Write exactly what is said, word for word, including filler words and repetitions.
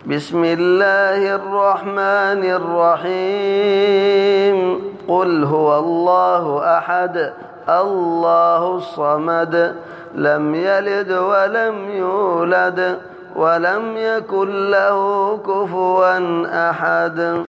بسم الله الرحمن الرحيم قل هو الله أحد الله الصمد لم يلد ولم يولد ولم يكن له كفوا أحد.